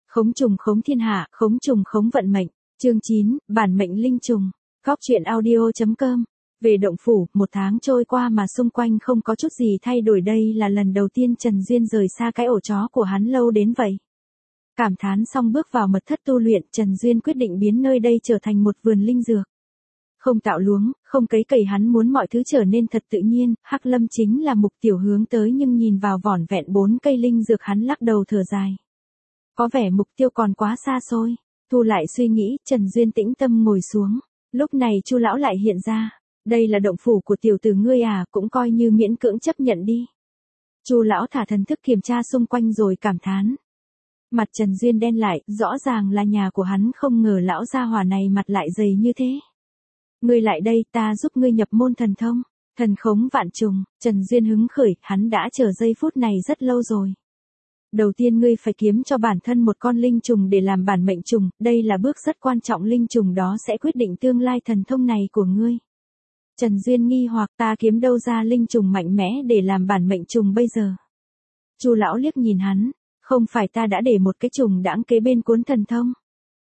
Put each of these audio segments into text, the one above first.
Khống trùng khống thiên hạ, khống trùng khống vận mệnh. Chương 9, bản mệnh linh trùng. Góc truyện audio.com. Về động phủ, 1 tháng trôi qua mà xung quanh không có chút gì thay đổi, đây là lần đầu tiên Trần Duyên rời xa cái ổ chó của hắn lâu đến vậy. Cảm thán xong bước vào mật thất tu luyện, Trần Duyên quyết định biến nơi đây trở thành một vườn linh dược. Không tạo luống, không cấy cày, hắn muốn mọi thứ trở nên thật tự nhiên, Hắc Lâm chính là mục tiêu hướng tới, nhưng nhìn vào vỏn vẹn 4 cây linh dược hắn lắc đầu thở dài. Có vẻ mục tiêu còn quá xa xôi. Thu lại suy nghĩ, Trần Duyên tĩnh tâm ngồi xuống. Lúc này Chu lão lại hiện ra. Đây là động phủ của tiểu tử ngươi à, cũng coi như miễn cưỡng chấp nhận đi. Chu lão thả thần thức kiểm tra xung quanh rồi cảm thán. Mặt Trần Duyên đen lại, rõ ràng là nhà của hắn, không ngờ lão gia hỏa này mặt lại dày như thế. Ngươi lại đây, ta giúp ngươi nhập môn thần thông, thần khống vạn trùng. Trần Duyên hứng khởi, hắn đã chờ giây phút này rất lâu rồi. Đầu tiên ngươi phải kiếm cho bản thân một con linh trùng để làm bản mệnh trùng, đây là bước rất quan trọng, linh trùng đó sẽ quyết định tương lai thần thông này của ngươi. Trần Duyên nghi hoặc, ta kiếm đâu ra linh trùng mạnh mẽ để làm bản mệnh trùng bây giờ? Chu lão liếc nhìn hắn, không phải ta đã để một cái trùng đãng kế bên cuốn thần thông?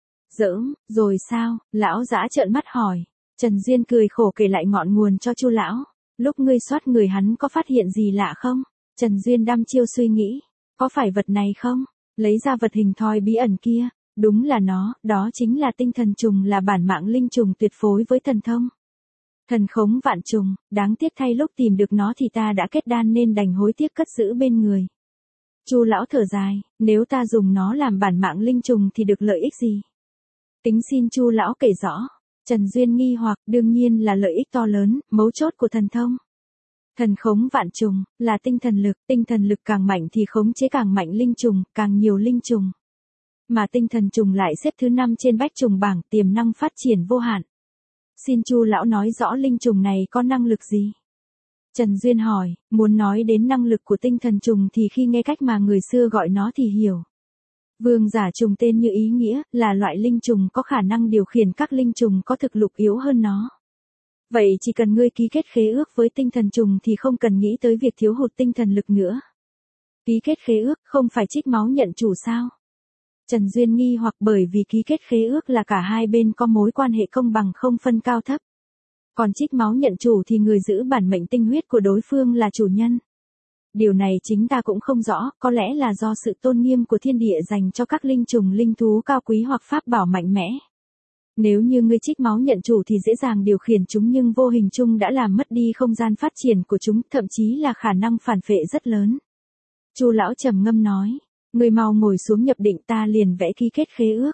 Giỡn, rồi sao? Lão dã trợn mắt hỏi. Trần Duyên cười khổ kể lại ngọn nguồn cho Chu lão. Lúc ngươi soát người hắn có phát hiện gì lạ không? Trần Duyên đăm chiêu suy nghĩ. Có phải vật này không? Lấy ra vật hình thoi bí ẩn kia. Đúng là nó, đó chính là tinh thần trùng, là bản mạng linh trùng tuyệt phối với thần thông. Thần khống vạn trùng, đáng tiếc thay lúc tìm được nó thì ta đã kết đan nên đành hối tiếc cất giữ bên người. Chu lão thở dài, nếu ta dùng nó làm bản mạng linh trùng thì được lợi ích gì? Tính xin Chu lão kể rõ. Trần Duyên nghi hoặc, đương nhiên là lợi ích to lớn, mấu chốt của thần thông. Thần khống vạn trùng, là tinh thần lực càng mạnh thì khống chế càng mạnh linh trùng, càng nhiều linh trùng. Mà tinh thần trùng lại xếp thứ 5 trên bách trùng bảng, tiềm năng phát triển vô hạn. Xin Chu lão nói rõ linh trùng này có năng lực gì? Trần Duyên hỏi, muốn nói đến năng lực của tinh thần trùng thì khi nghe cách mà người xưa gọi nó thì hiểu. Vương giả trùng tên như ý nghĩa, là loại linh trùng có khả năng điều khiển các linh trùng có thực lực yếu hơn nó. Vậy chỉ cần ngươi ký kết khế ước với tinh thần trùng thì không cần nghĩ tới việc thiếu hụt tinh thần lực nữa. Ký kết khế ước không phải trích máu nhận chủ sao? Trần Duyên nghi hoặc, bởi vì ký kết khế ước là cả hai bên có mối quan hệ công bằng không phân cao thấp. Còn trích máu nhận chủ thì người giữ bản mệnh tinh huyết của đối phương là chủ nhân. Điều này chính ta cũng không rõ, có lẽ là do sự tôn nghiêm của thiên địa dành cho các linh trùng linh thú cao quý hoặc pháp bảo mạnh mẽ. Nếu như ngươi trích máu nhận chủ thì dễ dàng điều khiển chúng, nhưng vô hình chung đã làm mất đi không gian phát triển của chúng, thậm chí là khả năng phản phệ rất lớn. Chu lão trầm ngâm nói, ngươi mau ngồi xuống nhập định, ta liền vẽ ký kết khế ước.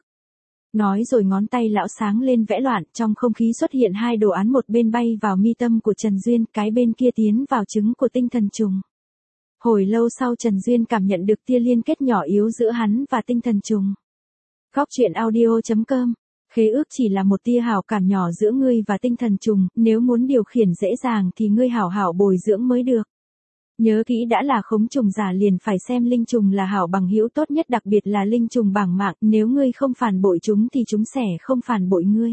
Nói rồi ngón tay lão sáng lên vẽ loạn, trong không khí xuất hiện 2 đồ án, một bên bay vào mi tâm của Trần Duyên, cái bên kia tiến vào trứng của tinh thần trùng. Hồi lâu sau Trần Duyên cảm nhận được tia liên kết nhỏ yếu giữa hắn và tinh thần trùng. Góc truyện audio.com. Khế ước chỉ là một tia hảo cảm nhỏ giữa ngươi và tinh thần trùng, nếu muốn điều khiển dễ dàng thì ngươi hảo hảo bồi dưỡng mới được. Nhớ kỹ, đã là khống trùng giả liền phải xem linh trùng là hảo bằng hữu tốt nhất, đặc biệt là linh trùng bảng mạng, nếu ngươi không phản bội chúng thì chúng sẽ không phản bội ngươi.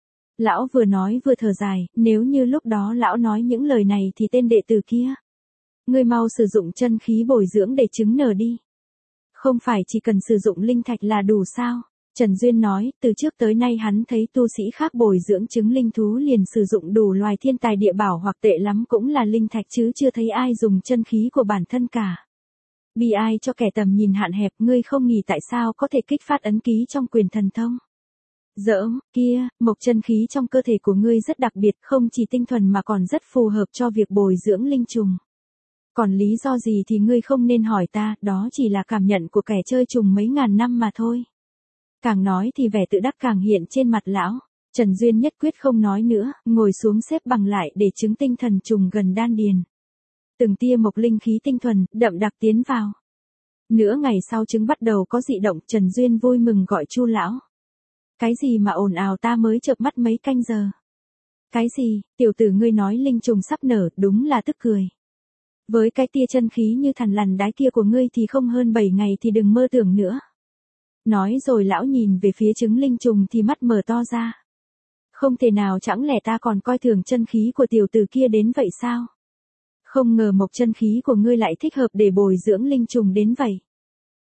Lão vừa nói vừa thở dài, nếu như lúc đó lão nói những lời này thì tên đệ tử kia. Ngươi mau sử dụng chân khí bồi dưỡng để trứng nở đi. Không phải chỉ cần sử dụng linh thạch là đủ sao? Trần Duyên nói, từ trước tới nay hắn thấy tu sĩ khác bồi dưỡng trứng linh thú liền sử dụng đủ loài thiên tài địa bảo, hoặc tệ lắm cũng là linh thạch, chứ chưa thấy ai dùng chân khí của bản thân cả. Bi ai cho kẻ tầm nhìn hạn hẹp, ngươi không nghĩ tại sao có thể kích phát ấn ký trong quyền thần thông. Giỡn, kia, mộc chân khí trong cơ thể của ngươi rất đặc biệt, không chỉ tinh thuần mà còn rất phù hợp cho việc bồi dưỡng linh trùng. Còn lý do gì thì ngươi không nên hỏi ta, đó chỉ là cảm nhận của kẻ chơi trùng mấy ngàn năm mà thôi. Càng nói thì vẻ tự đắc càng hiện trên mặt lão. Trần Duyên nhất quyết không nói nữa, ngồi xuống xếp bằng lại để trứng tinh thần trùng gần đan điền. Từng tia mộc linh khí tinh thuần, đậm đặc tiến vào. Nửa ngày sau trứng bắt đầu có dị động, Trần Duyên vui mừng gọi Chu lão. Cái gì mà ồn ào, ta mới chợp mắt mấy canh giờ. Cái gì, tiểu tử ngươi nói linh trùng sắp nở, đúng là tức cười. Với cái tia chân khí như thằn lằn đái kia của ngươi thì không hơn 7 ngày thì đừng mơ tưởng nữa. Nói rồi lão nhìn về phía trứng linh trùng thì mắt mở to ra. Không thể nào, chẳng lẽ ta còn coi thường chân khí của tiểu tử kia đến vậy sao? Không ngờ mộc chân khí của ngươi lại thích hợp để bồi dưỡng linh trùng đến vậy.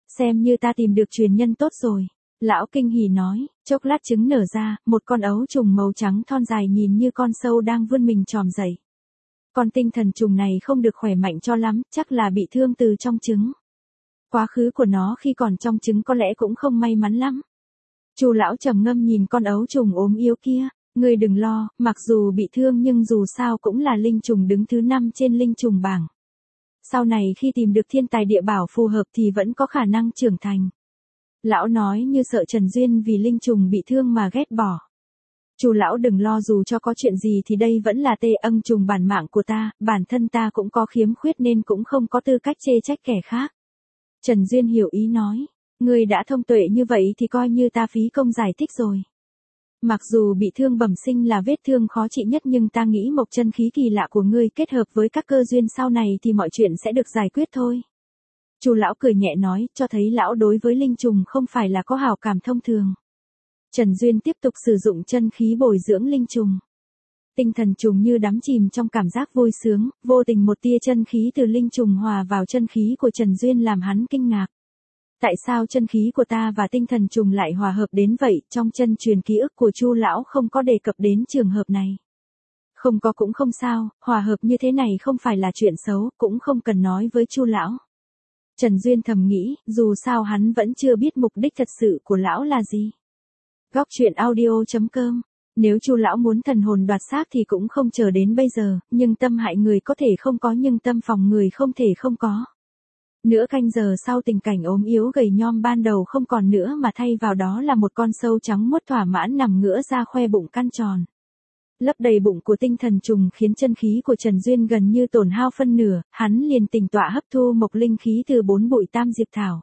Xem như ta tìm được truyền nhân tốt rồi. Lão kinh hỉ nói, chốc lát trứng nở ra, một con ấu trùng màu trắng thon dài nhìn như con sâu đang vươn mình tròm dậy. Con tinh thần trùng này không được khỏe mạnh cho lắm, chắc là bị thương từ trong trứng. Quá khứ của nó khi còn trong trứng có lẽ cũng không may mắn lắm. Chu lão trầm ngâm nhìn con ấu trùng ốm yếu kia, ngươi đừng lo, mặc dù bị thương nhưng dù sao cũng là linh trùng đứng thứ 5 trên linh trùng bảng. Sau này khi tìm được thiên tài địa bảo phù hợp thì vẫn có khả năng trưởng thành. Lão nói như sợ Trần Duyên vì linh trùng bị thương mà ghét bỏ. Chu lão đừng lo, dù cho có chuyện gì thì đây vẫn là tê âng trùng bản mạng của ta, bản thân ta cũng có khiếm khuyết nên cũng không có tư cách chê trách kẻ khác. Trần Duyên hiểu ý nói, ngươi đã thông tuệ như vậy thì coi như ta phí công giải thích rồi. Mặc dù bị thương bẩm sinh là vết thương khó trị nhất nhưng ta nghĩ mộc chân khí kỳ lạ của ngươi kết hợp với các cơ duyên sau này thì mọi chuyện sẽ được giải quyết thôi. Chu lão cười nhẹ nói, cho thấy lão đối với linh trùng không phải là có hảo cảm thông thường. Trần Duyên tiếp tục sử dụng chân khí bồi dưỡng linh trùng. Tinh thần trùng như đắm chìm trong cảm giác vui sướng, vô tình một tia chân khí từ linh trùng hòa vào chân khí của Trần Duyên làm hắn kinh ngạc. Tại sao chân khí của ta và tinh thần trùng lại hòa hợp đến vậy? Trong chân truyền ký ức của Chu lão không có đề cập đến trường hợp này. Không có cũng không sao, hòa hợp như thế này không phải là chuyện xấu, cũng không cần nói với Chu lão. Trần Duyên thầm nghĩ, dù sao hắn vẫn chưa biết mục đích thật sự của lão là gì. Góc truyện audio.com. Nếu Chu lão muốn thần hồn đoạt xác thì cũng không chờ đến bây giờ, nhưng tâm hại người có thể không có nhưng tâm phòng người không thể không có. Nửa canh giờ sau tình cảnh ốm yếu gầy nhom ban đầu không còn nữa mà thay vào đó là một con sâu trắng muốt thỏa mãn nằm ngửa ra khoe bụng căn tròn. Lấp đầy bụng của tinh thần trùng khiến chân khí của Trần Duyên gần như tổn hao phân nửa, hắn liền tỉnh tọa hấp thu mộc linh khí từ 4 bụi tam diệp thảo.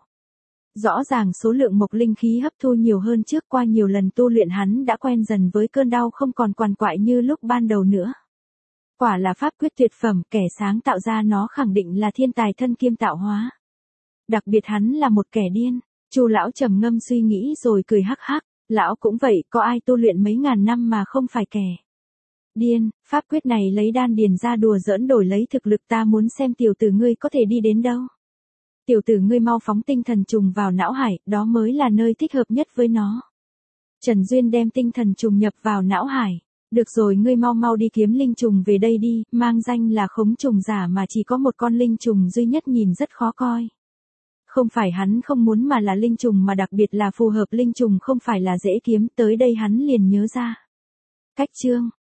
Rõ ràng số lượng mộc linh khí hấp thu nhiều hơn trước, qua nhiều lần tu luyện hắn đã quen dần với cơn đau không còn quằn quại như lúc ban đầu nữa. Quả là pháp quyết tuyệt phẩm, kẻ sáng tạo ra nó khẳng định là thiên tài thân kiêm tạo hóa. Đặc biệt hắn là một kẻ điên. Chu lão trầm ngâm suy nghĩ rồi cười hắc hắc, lão cũng vậy, có ai tu luyện mấy ngàn năm mà không phải kẻ điên. Pháp quyết này lấy đan điền ra đùa giỡn đổi lấy thực lực, ta muốn xem tiểu tử ngươi có thể đi đến đâu. Tiểu tử ngươi mau phóng tinh thần trùng vào não hải, đó mới là nơi thích hợp nhất với nó. Trần Duyên đem tinh thần trùng nhập vào não hải. Được rồi, ngươi mau đi kiếm linh trùng về đây đi, mang danh là khống trùng giả mà chỉ có một con linh trùng duy nhất nhìn rất khó coi. Không phải hắn không muốn mà là linh trùng mà đặc biệt là phù hợp linh trùng không phải là dễ kiếm, tới đây hắn liền nhớ ra. Cách chương